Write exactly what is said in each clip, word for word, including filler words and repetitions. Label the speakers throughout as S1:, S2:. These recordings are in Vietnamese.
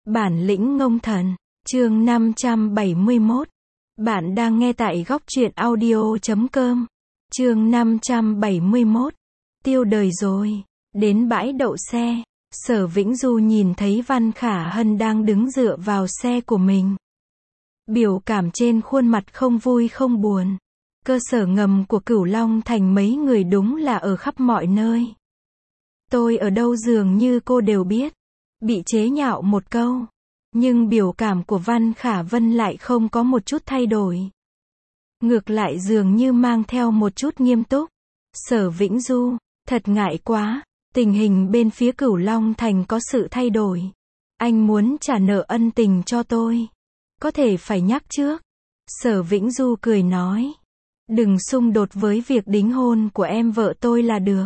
S1: Bản lĩnh ngông thần, chương năm trăm bảy mươi mốt. Bạn đang nghe tại góc truyện audio chấm com. Chương năm trăm bảy mươi mốt. Tiêu đời rồi. Đến bãi đậu xe, Sở Vĩnh Du nhìn thấy Văn Khả Hân đang đứng dựa vào xe của mình. Biểu cảm trên khuôn mặt không vui không buồn. Cơ sở ngầm của Cửu Long Thành mấy người đúng là ở khắp mọi nơi. Tôi ở đâu dường như cô đều biết. Bị chế nhạo một câu. Nhưng biểu cảm của Văn Khả Vân lại không có một chút thay đổi. Ngược lại dường như mang theo một chút nghiêm túc. Sở Vĩnh Du, thật ngại quá. Tình hình bên phía Cửu Long Thành có sự thay đổi. Anh muốn trả nợ ân tình cho tôi. Có thể phải nhắc trước. Sở Vĩnh Du cười nói. Đừng xung đột với việc đính hôn của em vợ tôi là được.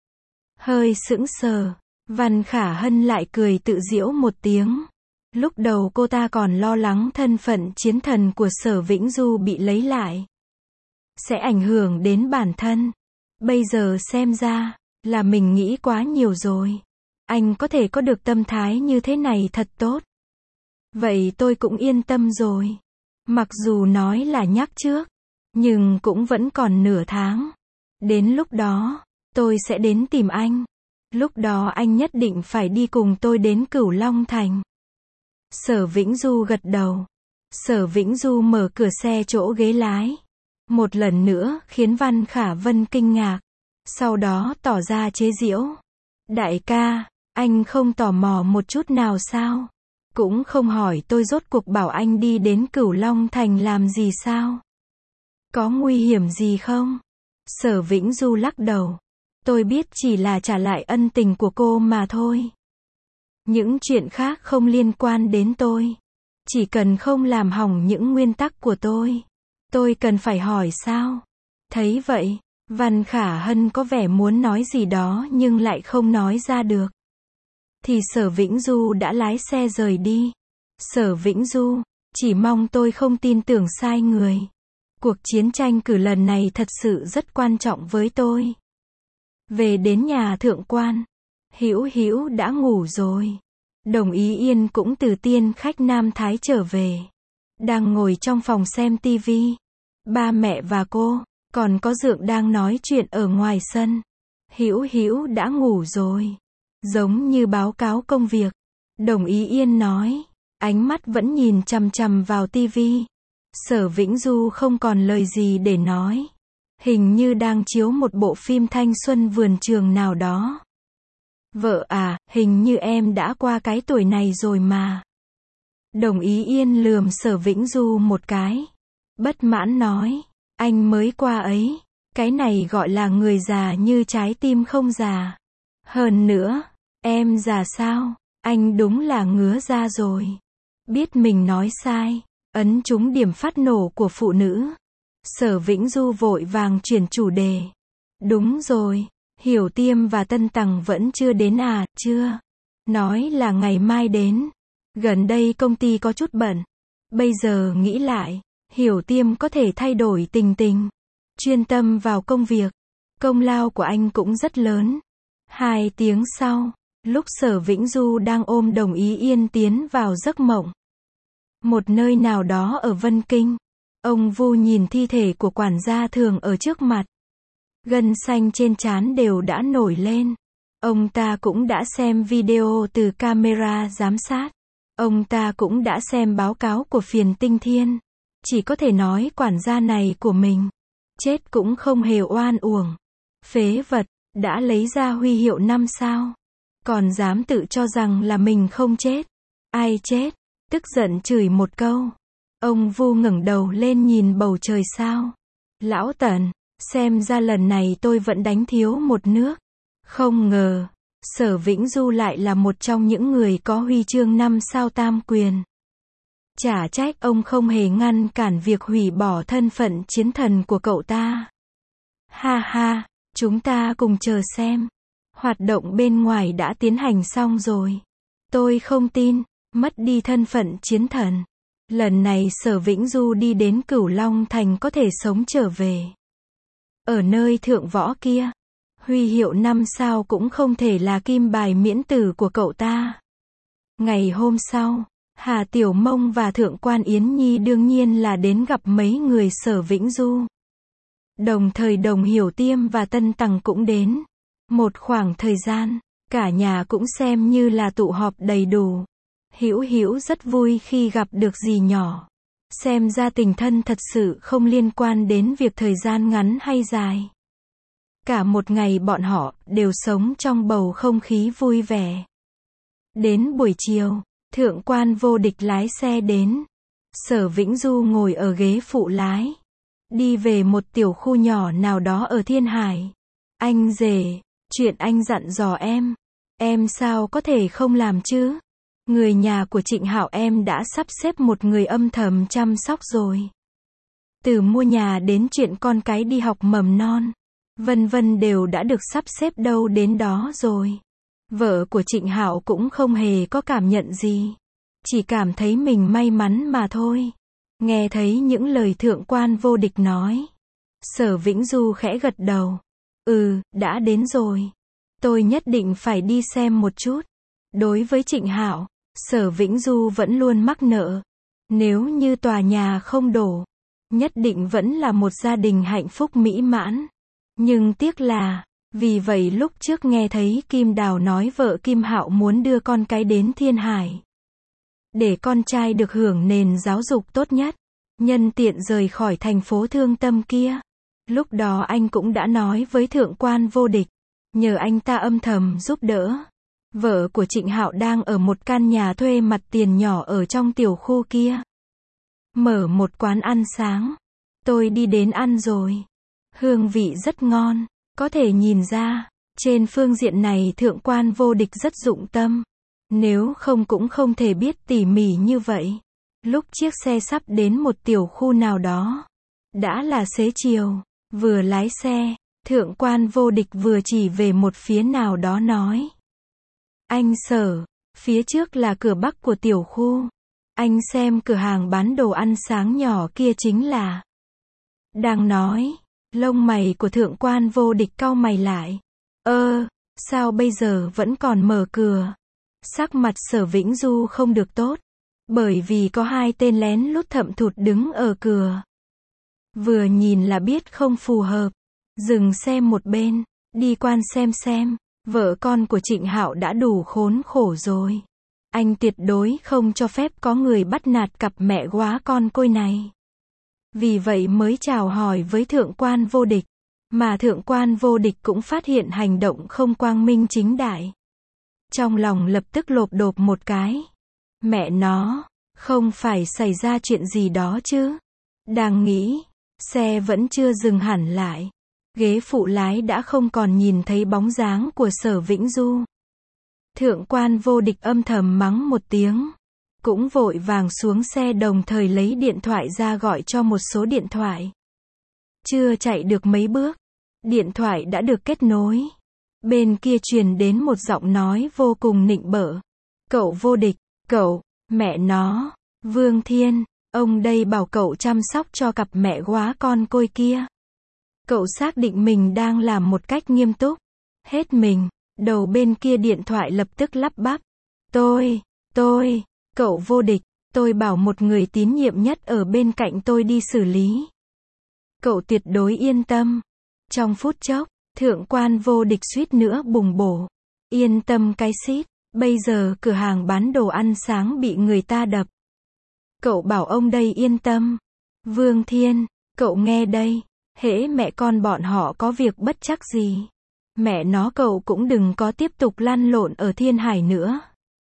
S1: Hơi sững sờ. Văn Khả Hân lại cười tự giễu một tiếng. Lúc đầu cô ta còn lo lắng thân phận chiến thần của Sở Vĩnh Du bị lấy lại. Sẽ ảnh hưởng đến bản thân. Bây giờ xem ra, là mình nghĩ quá nhiều rồi. Anh có thể có được tâm thái như thế này thật tốt. Vậy tôi cũng yên tâm rồi. Mặc dù nói là nhắc trước, nhưng cũng vẫn còn nửa tháng. Đến lúc đó, tôi sẽ đến tìm anh. Lúc đó anh nhất định phải đi cùng tôi đến Cửu Long Thành. Sở Vĩnh Du gật đầu. Sở Vĩnh Du mở cửa xe chỗ ghế lái. Một lần nữa khiến Văn Khả Vân kinh ngạc. Sau đó tỏ ra chế giễu. Đại ca, anh không tò mò một chút nào sao? Cũng không hỏi tôi rốt cuộc bảo anh đi đến Cửu Long Thành làm gì sao? Có nguy hiểm gì không? Sở Vĩnh Du lắc đầu. Tôi biết chỉ là trả lại ân tình của cô mà thôi. Những chuyện khác không liên quan đến tôi. Chỉ cần không làm hỏng những nguyên tắc của tôi. Tôi cần phải hỏi sao? Thấy vậy, Văn Khả Hân có vẻ muốn nói gì đó nhưng lại không nói ra được. Thì Sở Vĩnh Du đã lái xe rời đi. Sở Vĩnh Du, chỉ mong tôi không tin tưởng sai người. Cuộc chiến tranh cử lần này thật sự rất quan trọng với tôi. Về đến nhà thượng quan, Hữu Hữu đã ngủ rồi. Đồng Ý Yên cũng từ tiên khách Nam Thái trở về. Đang ngồi trong phòng xem tivi. Ba mẹ và cô, còn có Dượng đang nói chuyện ở ngoài sân. Hữu Hữu đã ngủ rồi. Giống như báo cáo công việc. Đồng Ý Yên nói. Ánh mắt vẫn nhìn chằm chằm vào tivi. Sở Vĩnh Du không còn lời gì để nói. Hình như đang chiếu một bộ phim thanh xuân vườn trường nào đó. Vợ à, hình như em đã qua cái tuổi này rồi mà. Đồng Ý Yên lườm Sở Vĩnh Du một cái. Bất mãn nói, anh mới qua ấy. Cái này gọi là người già như trái tim không già. Hơn nữa, em già sao? Anh đúng là ngứa ra rồi. Biết mình nói sai, ấn trúng điểm phát nổ của phụ nữ. Sở Vĩnh Du vội vàng chuyển chủ đề. Đúng rồi, Hiểu Tiêm và Tân Tằng vẫn chưa đến à, chưa? Nói là ngày mai đến. Gần đây công ty có chút bận. Bây giờ nghĩ lại, Hiểu Tiêm có thể thay đổi tình tình. Chuyên tâm vào công việc. Công lao của anh cũng rất lớn. Hai tiếng sau, lúc Sở Vĩnh Du đang ôm Đồng Ý Yên tiến vào giấc mộng. Một nơi nào đó ở Vân Kinh. Ông Vu nhìn thi thể của quản gia Thường ở trước mặt. Gân xanh trên trán đều đã nổi lên. Ông ta cũng đã xem video từ camera giám sát. Ông ta cũng đã xem báo cáo của Phiền Tinh Thiên. Chỉ có thể nói quản gia này của mình. Chết cũng không hề oan uổng. Phế vật, đã lấy ra huy hiệu năm sao. Còn dám tự cho rằng là mình không chết. Ai chết? Tức giận chửi một câu. Ông Vu ngẩng đầu lên nhìn bầu trời sao. Lão Tần, xem ra lần này tôi vẫn đánh thiếu một nước. Không ngờ, Sở Vĩnh Du lại là một trong những người có huy chương năm sao tam quyền. Chả trách ông không hề ngăn cản việc hủy bỏ thân phận chiến thần của cậu ta. Ha ha, chúng ta cùng chờ xem. Hoạt động bên ngoài đã tiến hành xong rồi. Tôi không tin, mất đi thân phận chiến thần. Lần này Sở Vĩnh Du đi đến Cửu Long Thành có thể sống trở về. Ở nơi thượng võ kia, huy hiệu năm sao cũng không thể là kim bài miễn tử của cậu ta. Ngày hôm sau, Hà Tiểu Mông và Thượng quan Yến Nhi đương nhiên là đến gặp mấy người Sở Vĩnh Du. Đồng thời Đồng Hiểu Tiêm và Tân Tằng cũng đến. Một khoảng thời gian, cả nhà cũng xem như là tụ họp đầy đủ. Hữu Hữu rất vui khi gặp được dì nhỏ. Xem ra tình thân thật sự không liên quan đến việc thời gian ngắn hay dài. Cả một ngày bọn họ đều sống trong bầu không khí vui vẻ. Đến buổi chiều, Thượng quan Vô Địch lái xe đến. Sở Vĩnh Du ngồi ở ghế phụ lái. Đi về một tiểu khu nhỏ nào đó ở Thiên Hải. Anh rể, chuyện anh dặn dò em. Em sao có thể không làm chứ? Người nhà của Trịnh Hạo em đã sắp xếp một người âm thầm chăm sóc rồi. Từ mua nhà đến chuyện con cái đi học mầm non, vân vân đều đã được sắp xếp đâu đến đó rồi. Vợ của Trịnh Hạo cũng không hề có cảm nhận gì. Chỉ cảm thấy mình may mắn mà thôi. Nghe thấy những lời Thượng quan Vô Địch nói. Sở Vĩnh Du khẽ gật đầu. Ừ, đã đến rồi. Tôi nhất định phải đi xem một chút. Đối với Trịnh Hạo, Sở Vĩnh Du vẫn luôn mắc nợ. Nếu như tòa nhà không đổ, nhất định vẫn là một gia đình hạnh phúc mỹ mãn. Nhưng tiếc là, vì vậy lúc trước nghe thấy Kim Đào nói vợ Kim Hạo muốn đưa con cái đến Thiên Hải. Để con trai được hưởng nền giáo dục tốt nhất. Nhân tiện rời khỏi thành phố thương tâm kia. Lúc đó anh cũng đã nói với Thượng quan Vô Địch. Nhờ anh ta âm thầm giúp đỡ. Vợ của Trịnh Hạo đang ở một căn nhà thuê mặt tiền nhỏ ở trong tiểu khu kia. Mở một quán ăn sáng. Tôi đi đến ăn rồi. Hương vị rất ngon. Có thể nhìn ra, trên phương diện này Thượng quan Vô Địch rất dụng tâm. Nếu không cũng không thể biết tỉ mỉ như vậy. Lúc chiếc xe sắp đến một tiểu khu nào đó. Đã là xế chiều. Vừa lái xe, Thượng quan Vô Địch vừa chỉ về một phía nào đó nói. Anh Sở, phía trước là cửa bắc của tiểu khu. Anh xem cửa hàng bán đồ ăn sáng nhỏ kia chính là. Đang nói, lông mày của Thượng quan Vô Địch cau mày lại. Ơ, sao bây giờ vẫn còn mở cửa? Sắc mặt Sở Vĩnh Du không được tốt. Bởi vì có hai tên lén lút thậm thụt đứng ở cửa. Vừa nhìn là biết không phù hợp. Dừng xe một bên, đi quan xem xem. Vợ con của Trịnh Hạo đã đủ khốn khổ rồi. Anh tuyệt đối không cho phép có người bắt nạt cặp mẹ góa con côi này. Vì vậy mới chào hỏi với Thượng quan Vô Địch. Mà Thượng quan Vô Địch cũng phát hiện hành động không quang minh chính đại. Trong lòng lập tức lộp độp một cái. Mẹ nó, không phải xảy ra chuyện gì đó chứ. Đang nghĩ, xe vẫn chưa dừng hẳn lại. Ghế phụ lái đã không còn nhìn thấy bóng dáng của Sở Vĩnh Du. Thượng quan Vô Địch âm thầm mắng một tiếng. Cũng vội vàng xuống xe đồng thời lấy điện thoại ra gọi cho một số điện thoại. Chưa chạy được mấy bước. Điện thoại đã được kết nối. Bên kia truyền đến một giọng nói vô cùng nịnh bợ. Cậu Vô Địch, cậu, mẹ nó, Vương Thiên, ông đây bảo cậu chăm sóc cho cặp mẹ góa con côi kia. Cậu xác định mình đang làm một cách nghiêm túc. Hết mình, đầu bên kia điện thoại lập tức lắp bắp. Tôi, tôi, cậu Vô Địch, tôi bảo một người tín nhiệm nhất ở bên cạnh tôi đi xử lý. Cậu tuyệt đối yên tâm. Trong phút chốc, Thượng quan Vô Địch suýt nữa bùng bổ. Yên tâm cái xít, bây giờ cửa hàng bán đồ ăn sáng bị người ta đập. Cậu bảo ông đây yên tâm. Vương Thiên, cậu nghe đây, hễ mẹ con bọn họ có việc bất trắc gì. Mẹ nó cậu cũng đừng có tiếp tục lăn lộn ở Thiên Hải nữa.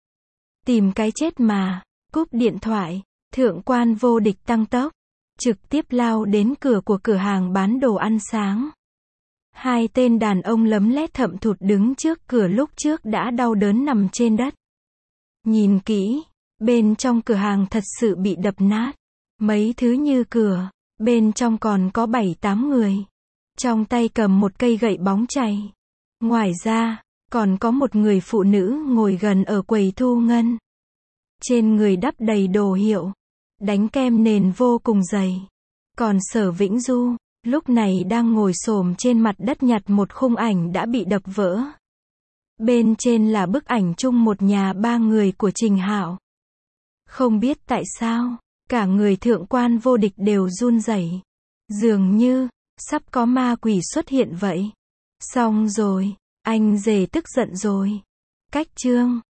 S1: Tìm cái chết mà, cúp điện thoại, Thượng quan Vô Địch tăng tốc. Trực tiếp lao đến cửa của cửa hàng bán đồ ăn sáng. Hai tên đàn ông lấm lét thậm thụt đứng trước cửa lúc trước đã đau đớn nằm trên đất. Nhìn kỹ, bên trong cửa hàng thật sự bị đập nát. Mấy thứ như cửa, bên trong còn có bảy tám người. Trong tay cầm một cây gậy bóng chày. Ngoài ra, còn có một người phụ nữ ngồi gần ở quầy thu ngân. Trên người đắp đầy đồ hiệu. Đánh kem nền vô cùng dày. Còn Sở Vĩnh Du, lúc này đang ngồi xổm trên mặt đất nhặt một khung ảnh đã bị đập vỡ. Bên trên là bức ảnh chung một nhà ba người của Trình Hạo. Không biết tại sao, cả người thượng quan vô địch đều run rẩy. Dường như, sắp có ma quỷ xuất hiện vậy. Xong rồi, anh rể tức giận rồi. Cách chương